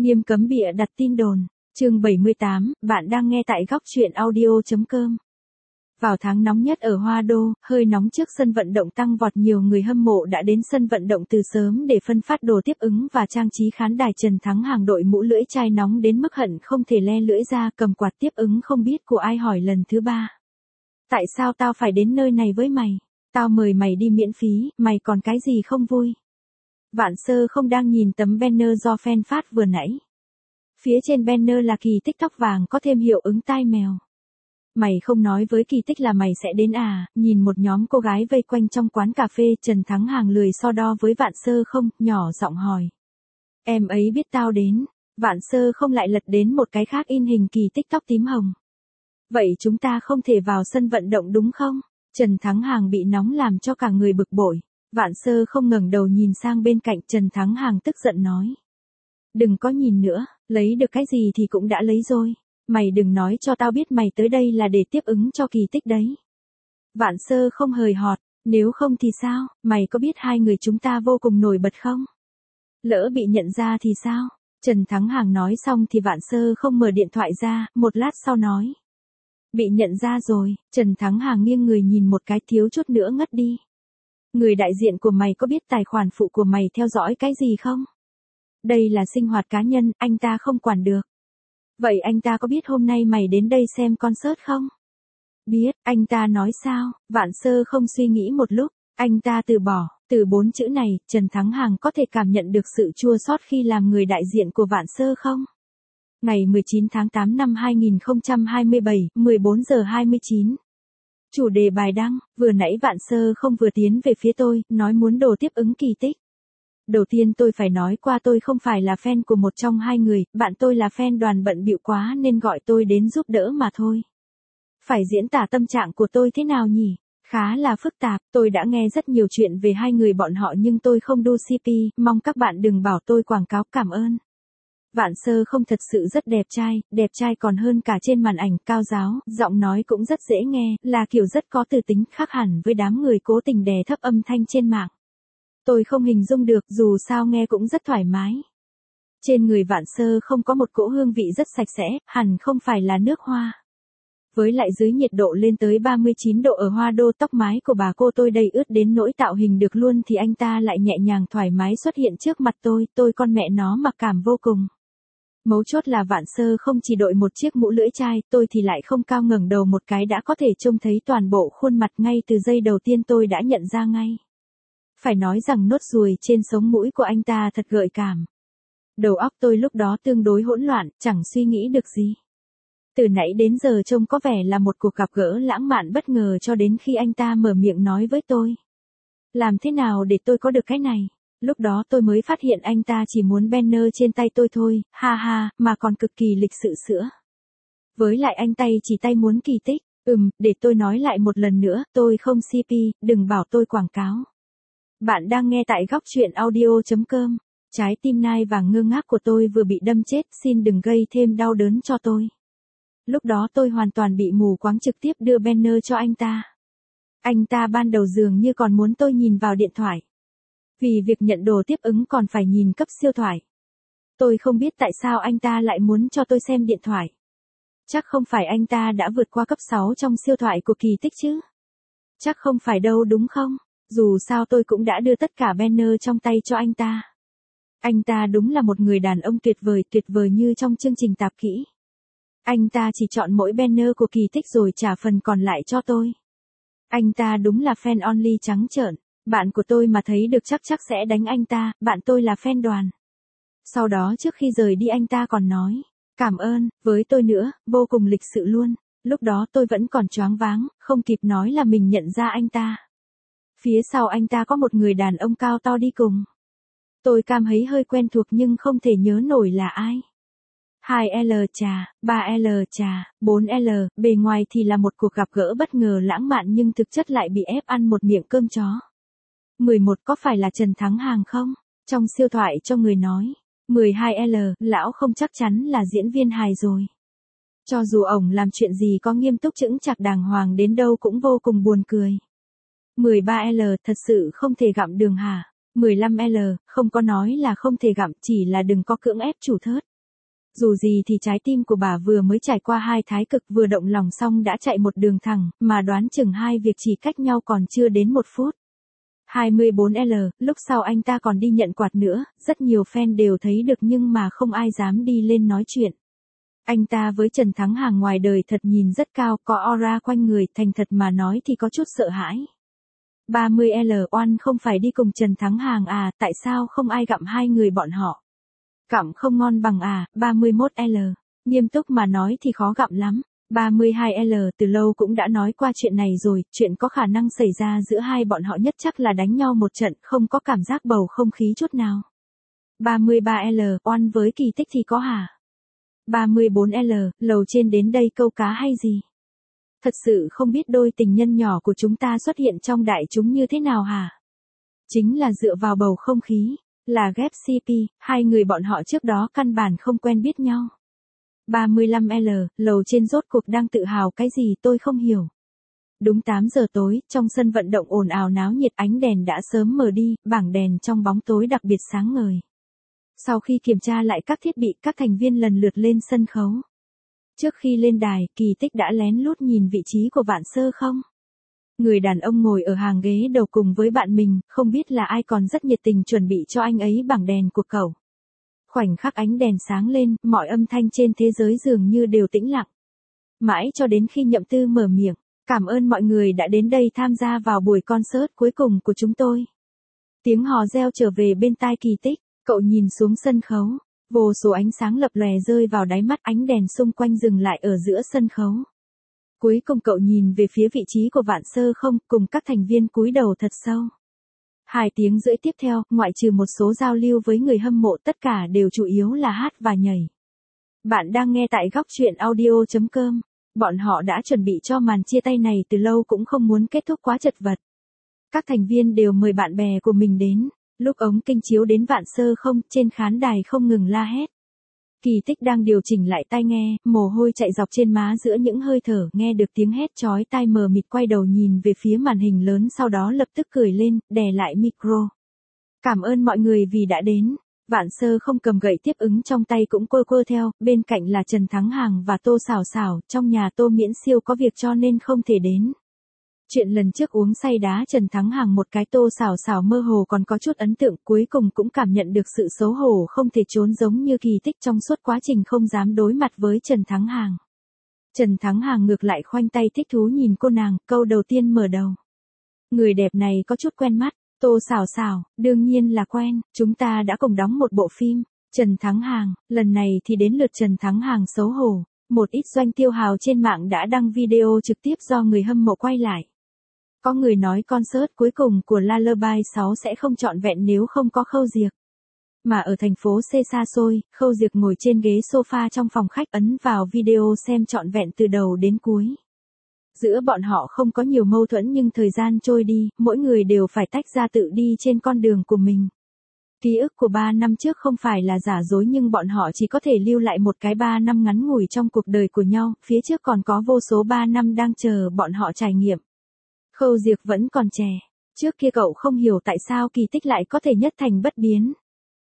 Nghiêm cấm bịa đặt tin đồn. Chương 78, bạn đang nghe tại góc truyện audio.com. Vào tháng nóng nhất ở Hoa Đô, hơi nóng trước sân vận động tăng vọt, nhiều người hâm mộ đã đến sân vận động từ sớm để phân phát đồ tiếp ứng và trang trí khán đài. Trần Thắng Hàng đội mũ lưỡi chai nóng đến mức hận không thể le lưỡi ra, cầm quạt tiếp ứng không biết của ai hỏi lần thứ 3. Tại sao tao phải đến nơi này với mày? Tao mời mày đi miễn phí, mày còn cái gì không vui? Vạn Sơ không đang nhìn tấm banner do fan phát vừa nãy. Phía trên banner là kỳ tích tóc vàng có thêm hiệu ứng tai mèo. Mày không nói với kỳ tích là mày sẽ đến à? Nhìn một nhóm cô gái vây quanh trong quán cà phê, Trần Thắng Hàng lười so đo với Vạn Sơ không, nhỏ giọng hỏi. Em ấy biết tao đến. Vạn Sơ không lại lật đến một cái khác in hình kỳ tích tóc tím hồng. Vậy chúng ta không thể vào sân vận động đúng không? Trần Thắng Hàng bị nóng làm cho cả người bực bội. Vạn Sơ không ngẩng đầu nhìn sang bên cạnh, Trần Thắng Hàng tức giận nói. Đừng có nhìn nữa, lấy được cái gì thì cũng đã lấy rồi. Mày đừng nói cho tao biết mày tới đây là để tiếp ứng cho kỳ tích đấy. Vạn Sơ không hời hợt, nếu không thì sao, mày có biết hai người chúng ta vô cùng nổi bật không? Lỡ bị nhận ra thì sao? Trần Thắng Hàng nói xong thì Vạn Sơ không mở điện thoại ra, một lát sau nói. Bị nhận ra rồi. Trần Thắng Hàng nghiêng người nhìn một cái, thiếu chút nữa ngất đi. Người đại diện của mày có biết tài khoản phụ của mày theo dõi cái gì không? Đây là sinh hoạt cá nhân, anh ta không quản được. Vậy anh ta có biết hôm nay mày đến đây xem concert không? Biết. Anh ta nói sao? Vạn Sơ không suy nghĩ một lúc, anh ta từ bỏ. Từ 4 chữ này, Trần Thắng Hàng có thể cảm nhận được sự chua xót khi làm người đại diện của Vạn Sơ không? Ngày 19 tháng 8 năm 2027, 14 giờ 29. Chủ đề bài đăng, vừa nãy Vạn Sơ không vừa tiến về phía tôi, nói muốn đồ tiếp ứng kỳ tích. Đầu tiên tôi phải nói qua tôi không phải là fan của một trong hai người, bạn tôi là fan đoàn bận bịu quá nên gọi tôi đến giúp đỡ mà thôi. Phải diễn tả tâm trạng của tôi thế nào nhỉ? Khá là phức tạp, tôi đã nghe rất nhiều chuyện về hai người bọn họ nhưng tôi không đu CP, mong các bạn đừng bảo tôi quảng cáo, cảm ơn. Vạn Sơ không thật sự rất đẹp trai còn hơn cả trên màn ảnh, cao ráo, giọng nói cũng rất dễ nghe, là kiểu rất có tư tính, khác hẳn với đám người cố tình đè thấp âm thanh trên mạng. Tôi không hình dung được, dù sao nghe cũng rất thoải mái. Trên người Vạn Sơ không có một cỗ hương vị rất sạch sẽ, hẳn không phải là nước hoa. Với lại dưới nhiệt độ lên tới 39 độ ở Hoa Đô, tóc mái của bà cô tôi đầy ướt đến nỗi tạo hình được luôn thì anh ta lại nhẹ nhàng thoải mái xuất hiện trước mặt tôi con mẹ nó mặc cảm vô cùng. Mấu chốt là Vạn Sơ không chỉ đội một chiếc mũ lưỡi chai, tôi thì lại không cao, ngẩng đầu một cái đã có thể trông thấy toàn bộ khuôn mặt, ngay từ giây đầu tiên tôi đã nhận ra ngay. Phải nói rằng nốt ruồi trên sống mũi của anh ta thật gợi cảm. Đầu óc tôi lúc đó tương đối hỗn loạn, chẳng suy nghĩ được gì. Từ nãy đến giờ trông có vẻ là một cuộc gặp gỡ lãng mạn bất ngờ cho đến khi anh ta mở miệng nói với tôi. Làm thế nào để tôi có được cái này? Lúc đó tôi mới phát hiện anh ta chỉ muốn banner trên tay tôi thôi, ha ha, mà còn cực kỳ lịch sự sữa. Với lại anh tay chỉ tay muốn kỳ tích, để tôi nói lại một lần nữa, tôi không CP, đừng bảo tôi quảng cáo. Bạn đang nghe tại góc truyện audio.com. Trái tim nai vàng ngơ ngác của tôi vừa bị đâm chết, xin đừng gây thêm đau đớn cho tôi. Lúc đó tôi hoàn toàn bị mù quáng, trực tiếp đưa banner cho anh ta. Anh ta ban đầu dường như còn muốn tôi nhìn vào điện thoại. Vì việc nhận đồ tiếp ứng còn phải nhìn cấp siêu thoại. Tôi không biết tại sao anh ta lại muốn cho tôi xem điện thoại. Chắc không phải anh ta đã vượt qua cấp 6 trong siêu thoại của kỳ tích chứ? Chắc không phải đâu đúng không? Dù sao tôi cũng đã đưa tất cả banner trong tay cho anh ta. Anh ta đúng là một người đàn ông tuyệt vời như trong chương trình tạp kỹ. Anh ta chỉ chọn mỗi banner của kỳ tích rồi trả phần còn lại cho tôi. Anh ta đúng là fan only trắng trợn. Bạn của tôi mà thấy được chắc sẽ đánh anh ta, bạn tôi là fan đoàn. Sau đó trước khi rời đi anh ta còn nói, cảm ơn, với tôi nữa, vô cùng lịch sự luôn. Lúc đó tôi vẫn còn choáng váng, không kịp nói là mình nhận ra anh ta. Phía sau anh ta có một người đàn ông cao to đi cùng. Tôi cảm thấy hơi quen thuộc nhưng không thể nhớ nổi là ai. 2L trà, 3L trà, 4L, bề ngoài thì là một cuộc gặp gỡ bất ngờ lãng mạn nhưng thực chất lại bị ép ăn một miệng cơm chó. 11 có phải là Trần Thắng Hàng không? Trong siêu thoại cho người nói. 12L, lão không chắc chắn là diễn viên hài rồi. Cho dù ổng làm chuyện gì có nghiêm túc chững chạc đàng hoàng đến đâu cũng vô cùng buồn cười. 13L, thật sự không thể gặm đường hả? 15L, không có nói là không thể gặm, chỉ là đừng có cưỡng ép chủ thớt. Dù gì thì trái tim của bà vừa mới trải qua 2 thái cực vừa động lòng xong đã chạy một đường thẳng, mà đoán chừng hai việc chỉ cách nhau còn chưa đến 1 phút. 24L, lúc sau anh ta còn đi nhận quạt nữa, rất nhiều fan đều thấy được nhưng mà không ai dám đi lên nói chuyện. Anh ta với Trần Thắng Hàng ngoài đời thật nhìn rất cao, có aura quanh người, thành thật mà nói thì có chút sợ hãi. 30L, oan không phải đi cùng Trần Thắng Hàng à, tại sao không ai gặm hai người bọn họ? Gặm không ngon bằng à. 31L, nghiêm túc mà nói thì khó gặm lắm. 32L, từ lâu cũng đã nói qua chuyện này rồi, chuyện có khả năng xảy ra giữa hai bọn họ nhất chắc là đánh nhau một trận, không có cảm giác bầu không khí chút nào. 33L, oan với Kỳ Tích thì có hả? 34L, lầu trên đến đây câu cá hay gì? Thật sự không biết đôi tình nhân nhỏ của chúng ta xuất hiện trong đại chúng như thế nào hả? Chính là dựa vào bầu không khí, là ghép CP, hai người bọn họ trước đó căn bản không quen biết nhau. 35L, lầu trên rốt cuộc đang tự hào cái gì tôi không hiểu. Đúng 8 giờ tối, trong sân vận động ồn ào náo nhiệt, ánh đèn đã sớm mờ đi, bảng đèn trong bóng tối đặc biệt sáng ngời. Sau khi kiểm tra lại các thiết bị, các thành viên lần lượt lên sân khấu. Trước khi lên đài, Kỳ Tích đã lén lút nhìn vị trí của Vạn Sơ không? Người đàn ông ngồi ở hàng ghế đầu cùng với bạn mình, không biết là ai còn rất nhiệt tình chuẩn bị cho anh ấy bảng đèn của cậu. Khoảnh khắc ánh đèn sáng lên, mọi âm thanh trên thế giới dường như đều tĩnh lặng. Mãi cho đến khi Nhậm Tư mở miệng, cảm ơn mọi người đã đến đây tham gia vào buổi concert cuối cùng của chúng tôi. Tiếng hò reo trở về bên tai Kỳ Tích, cậu nhìn xuống sân khấu, vô số ánh sáng lập lòe rơi vào đáy mắt, ánh đèn xung quanh dừng lại ở giữa sân khấu. Cuối cùng cậu nhìn về phía vị trí của Vạn Sơ không, cùng các thành viên cúi đầu thật sâu. 2 tiếng rưỡi tiếp theo, ngoại trừ một số giao lưu với người hâm mộ, tất cả đều chủ yếu là hát và nhảy. Bạn đang nghe tại góc truyện audio.com. Bọn họ đã chuẩn bị cho màn chia tay này từ lâu, cũng không muốn kết thúc quá chật vật. Các thành viên đều mời bạn bè của mình đến. Lúc ống kinh chiếu đến Vạn Sơ không, trên khán đài không ngừng la hét. Kỳ Tích đang điều chỉnh lại tai nghe, mồ hôi chạy dọc trên má giữa những hơi thở, nghe được tiếng hét chói tai mờ mịt, quay đầu nhìn về phía màn hình lớn, sau đó lập tức cười lên, đè lại micro. Cảm ơn mọi người vì đã đến. Vạn Sơ không cầm gậy tiếp ứng trong tay cũng quơ quơ theo, bên cạnh là Trần Thắng Hàng và Tô Xảo Xảo, trong nhà Tô Miễn Siêu có việc cho nên không thể đến. Chuyện lần trước uống say đá Trần Thắng Hàng một cái, Tô Xảo Xảo mơ hồ còn có chút ấn tượng, cuối cùng cũng cảm nhận được sự xấu hổ không thể trốn, giống như Kỳ Tích trong suốt quá trình không dám đối mặt với Trần Thắng Hàng. Trần Thắng Hàng ngược lại khoanh tay thích thú nhìn cô nàng, câu đầu tiên mở đầu. Người đẹp này có chút quen mắt. Tô Xảo Xảo, đương nhiên là quen, chúng ta đã cùng đóng một bộ phim. Trần Thắng Hàng, lần này thì đến lượt Trần Thắng Hàng xấu hổ. Một ít doanh tiêu hào trên mạng đã đăng video trực tiếp do người hâm mộ quay lại. Có người nói concert cuối cùng của Lullaby 6 sẽ không trọn vẹn nếu không có Khâu Diệc. Mà ở thành phố C xa xôi, Khâu Diệc ngồi trên ghế sofa trong phòng khách ấn vào video xem trọn vẹn từ đầu đến cuối. Giữa bọn họ không có nhiều mâu thuẫn, nhưng thời gian trôi đi, mỗi người đều phải tách ra tự đi trên con đường của mình. Ký ức của 3 năm trước không phải là giả dối, nhưng bọn họ chỉ có thể lưu lại một cái 3 năm ngắn ngủi trong cuộc đời của nhau, phía trước còn có vô số 3 năm đang chờ bọn họ trải nghiệm. Khâu Diệc vẫn còn trẻ, trước kia cậu không hiểu tại sao Kỳ Tích lại có thể nhất thành bất biến.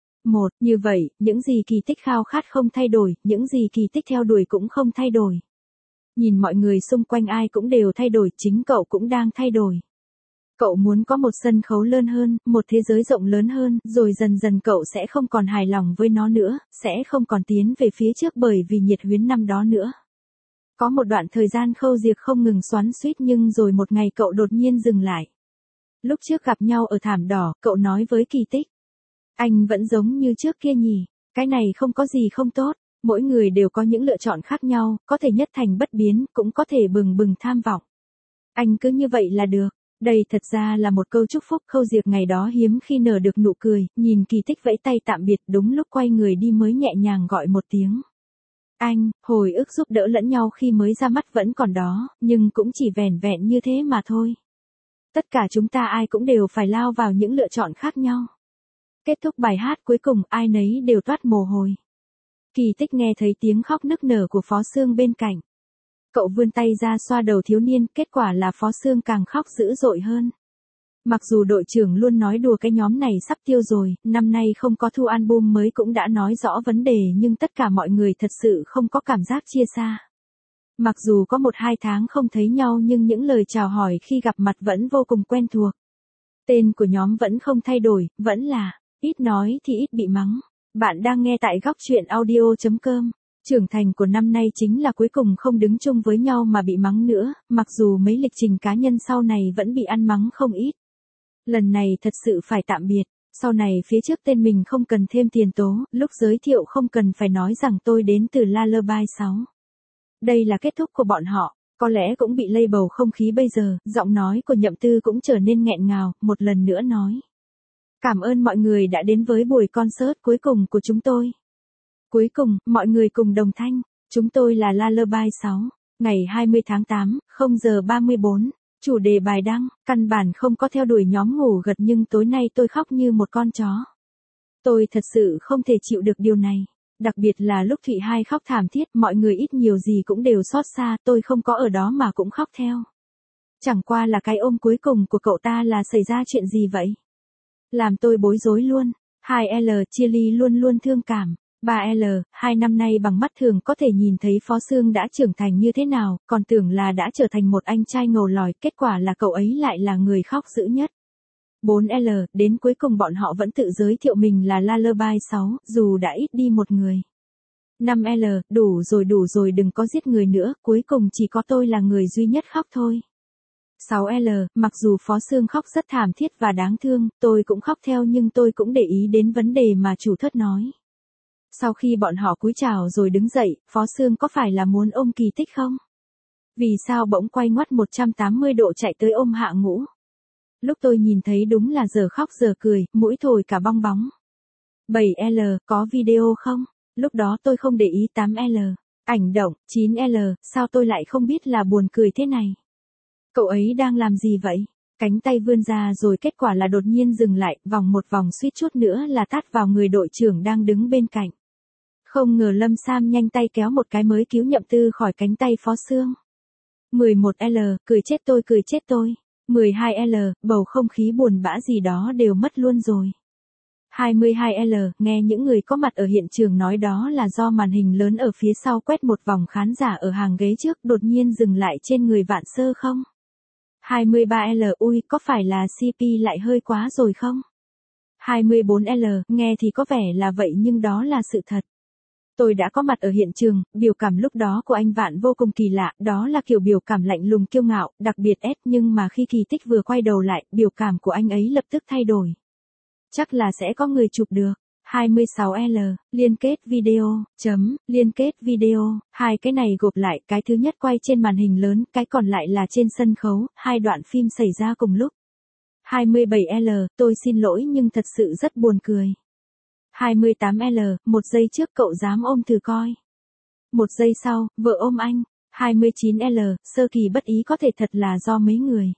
Như vậy, những gì Kỳ Tích khao khát không thay đổi, những gì Kỳ Tích theo đuổi cũng không thay đổi. Nhìn mọi người xung quanh ai cũng đều thay đổi, chính cậu cũng đang thay đổi. Cậu muốn có một sân khấu lớn hơn, một thế giới rộng lớn hơn, rồi dần dần cậu sẽ không còn hài lòng với nó nữa, sẽ không còn tiến về phía trước bởi vì nhiệt huyết năm đó nữa. Có một đoạn thời gian Khâu Diệc không ngừng xoắn xuýt, nhưng rồi một ngày cậu đột nhiên dừng lại. Lúc trước gặp nhau ở thảm đỏ, cậu nói với Kỳ Tích. Anh vẫn giống như trước kia nhỉ, cái này không có gì không tốt. Mỗi người đều có những lựa chọn khác nhau, có thể nhất thành bất biến, cũng có thể bừng bừng tham vọng. Anh cứ như vậy là được. Đây thật ra là một câu chúc phúc. Khâu Diệc ngày đó hiếm khi nở được nụ cười, nhìn Kỳ Tích vẫy tay tạm biệt, đúng lúc quay người đi mới nhẹ nhàng gọi một tiếng. Anh, hồi ức giúp đỡ lẫn nhau khi mới ra mắt vẫn còn đó, nhưng cũng chỉ vẻn vẹn như thế mà thôi. Tất cả chúng ta ai cũng đều phải lao vào những lựa chọn khác nhau. Kết thúc bài hát cuối cùng, ai nấy đều toát mồ hôi. Kỳ Tích nghe thấy tiếng khóc nức nở của Phó Sương bên cạnh. Cậu vươn tay ra xoa đầu thiếu niên, kết quả là Phó Sương càng khóc dữ dội hơn. Mặc dù đội trưởng luôn nói đùa cái nhóm này sắp tiêu rồi, năm nay không có thu album mới cũng đã nói rõ vấn đề nhưng tất cả mọi người thật sự không có cảm giác chia xa. Mặc dù có 1-2 tháng không thấy nhau nhưng những lời chào hỏi khi gặp mặt vẫn vô cùng quen thuộc. Tên của nhóm vẫn không thay đổi, vẫn là ít nói thì ít bị mắng. Bạn đang nghe tại góc chuyện audio.com. Trưởng thành của năm nay chính là cuối cùng không đứng chung với nhau mà bị mắng nữa, mặc dù mấy lịch trình cá nhân sau này vẫn bị ăn mắng không ít. Lần này thật sự phải tạm biệt, sau này phía trước tên mình không cần thêm tiền tố, lúc giới thiệu không cần phải nói rằng tôi đến từ Lullaby 6. Đây là kết thúc của bọn họ, có lẽ cũng bị lây bầu không khí bây giờ, giọng nói của Nhậm Tư cũng trở nên nghẹn ngào, một lần nữa nói. Cảm ơn mọi người đã đến với buổi concert cuối cùng của chúng tôi. Cuối cùng, mọi người cùng đồng thanh, chúng tôi là Lullaby 6, ngày 20 tháng 8, 0 giờ 34. Chủ đề bài đăng, căn bản không có theo đuổi nhóm ngủ gật nhưng tối nay tôi khóc như một con chó. Tôi thật sự không thể chịu được điều này. Đặc biệt là lúc Thụy Hai khóc thảm thiết, mọi người ít nhiều gì cũng đều xót xa, tôi không có ở đó mà cũng khóc theo. Chẳng qua là cái ôm cuối cùng của cậu ta là xảy ra chuyện gì vậy? Làm tôi bối rối luôn. 2L chia ly luôn luôn thương cảm. 3L, 2 năm nay bằng mắt thường có thể nhìn thấy Phó Sương đã trưởng thành như thế nào, còn tưởng là đã trở thành một anh trai ngầu lòi, kết quả là cậu ấy lại là người khóc dữ nhất. 4L, đến cuối cùng bọn họ vẫn tự giới thiệu mình là Lullaby 6, dù đã ít đi một người. 5L, đủ rồi đừng có giết người nữa, cuối cùng chỉ có tôi là người duy nhất khóc thôi. 6L, mặc dù Phó Sương khóc rất thảm thiết và đáng thương, tôi cũng khóc theo nhưng tôi cũng để ý đến vấn đề mà chủ thất nói. Sau khi bọn họ cúi chào rồi đứng dậy, Phó Sương có phải là muốn ôm Kỳ Tích không? Vì sao bỗng quay ngoắt 180 độ chạy tới ôm Hạ Ngũ? Lúc tôi nhìn thấy đúng là giờ khóc giờ cười, mũi thổi cả bong bóng. 7L, có video không? Lúc đó tôi không để ý. 8L, ảnh động. 9L, sao tôi lại không biết là buồn cười thế này? Cậu ấy đang làm gì vậy? Cánh tay vươn ra rồi kết quả là đột nhiên dừng lại, vòng một vòng suýt chút nữa là tát vào người đội trưởng đang đứng bên cạnh. Không ngờ Lâm Sam nhanh tay kéo một cái mới cứu Nhậm Tư khỏi cánh tay Phó Sương. 11L, cười chết tôi. 12L, bầu không khí buồn bã gì đó đều mất luôn rồi. 22L, nghe những người có mặt ở hiện trường nói đó là do màn hình lớn ở phía sau quét một vòng khán giả ở hàng ghế trước đột nhiên dừng lại trên người Vạn Sơ không? 23L, ui, có phải là CP lại hơi quá rồi không? 24L, nghe thì có vẻ là vậy nhưng đó là sự thật. Tôi đã có mặt ở hiện trường, biểu cảm lúc đó của anh Vạn vô cùng kỳ lạ, đó là kiểu biểu cảm lạnh lùng kiêu ngạo, đặc biệt ép nhưng mà khi Kỳ Tích vừa quay đầu lại, biểu cảm của anh ấy lập tức thay đổi. Chắc là sẽ có người chụp được. 26L, liên kết video, hai cái này gộp lại, cái thứ nhất quay trên màn hình lớn, cái còn lại là trên sân khấu, hai đoạn phim xảy ra cùng lúc. 27L, tôi xin lỗi nhưng thật sự rất buồn cười. 28L, một giây trước cậu dám ôm thử coi. Một giây sau, vợ ôm anh. 29L, sơ kỳ bất ý có thể thật là do mấy người.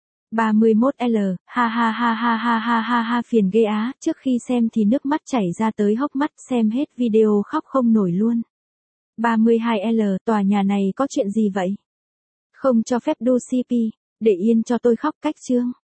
31L, ha phiền ghê á, trước khi xem thì nước mắt chảy ra tới hốc mắt, xem hết video khóc không nổi luôn. 32L, tòa nhà này có chuyện gì vậy? Không cho phép đu CP, để yên cho tôi khóc cách chương.